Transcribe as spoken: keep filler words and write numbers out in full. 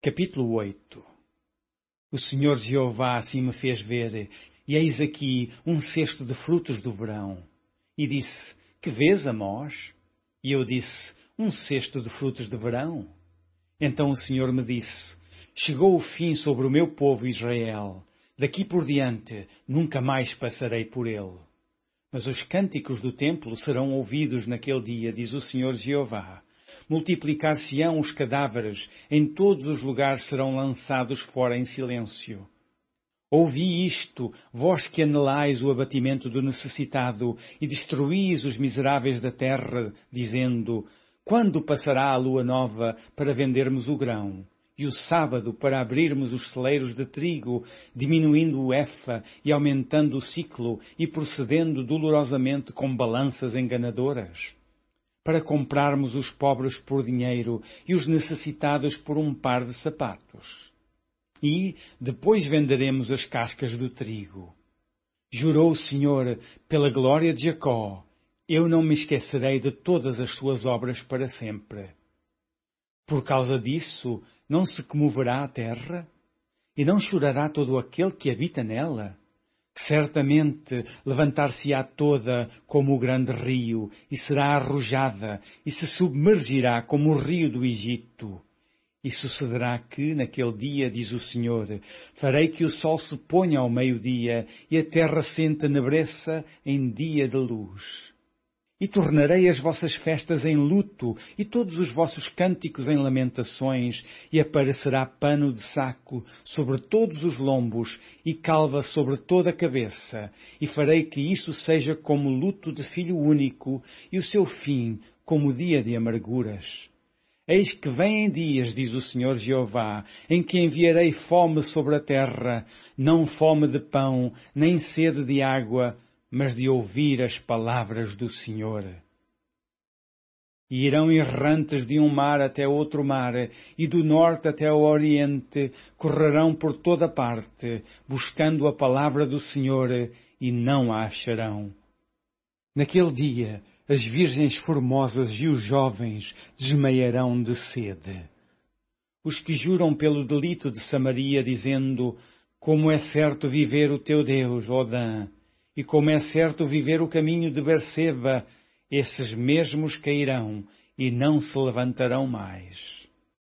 Capítulo oito. O Senhor Jeová assim me fez ver, e eis aqui um cesto de frutos do verão. E disse, que vês, Amós? E eu disse, um cesto de frutos de verão. Então o Senhor me disse, chegou o fim sobre o meu povo Israel. Daqui por diante nunca mais passarei por ele. Mas os cânticos do templo serão ouvidos naquele dia, diz o Senhor Jeová. Multiplicar-se-ão os cadáveres, em todos os lugares serão lançados fora em silêncio. Ouvi isto, vós que anelais o abatimento do necessitado e destruís os miseráveis da terra, dizendo, quando passará a lua nova para vendermos o grão, e o sábado para abrirmos os celeiros de trigo, diminuindo o efa e aumentando o ciclo e procedendo dolorosamente com balanças enganadoras? Para comprarmos os pobres por dinheiro e os necessitados por um par de sapatos. E depois venderemos as cascas do trigo. Jurou o Senhor, pela glória de Jacó, eu não me esquecerei de todas as suas obras para sempre. Por causa disso, não se comoverá a terra? E não chorará todo aquele que habita nela? Certamente levantar-se-á toda como o grande rio, e será arrojada, e se submergirá como o rio do Egito. E sucederá que, naquele dia, diz o Senhor, farei que o sol se ponha ao meio-dia, e a terra se entenebreça em dia de luz. E tornarei as vossas festas em luto, e todos os vossos cânticos em lamentações, e aparecerá pano de saco sobre todos os lombos, e calva sobre toda a cabeça, e farei que isso seja como luto de filho único, e o seu fim como dia de amarguras. Eis que vêm dias, diz o Senhor Jeová, em que enviarei fome sobre a terra, não fome de pão, nem sede de água, mas de ouvir as palavras do Senhor. E irão errantes de um mar até outro mar, e do norte até o oriente, correrão por toda parte, buscando a palavra do Senhor, e não a acharão. Naquele dia, as virgens formosas e os jovens desmaiarão de sede. Os que juram pelo delito de Samaria, dizendo, como é certo viver o teu Deus, ó Dan, e como é certo viver o caminho de Berseba, esses mesmos cairão e não se levantarão mais.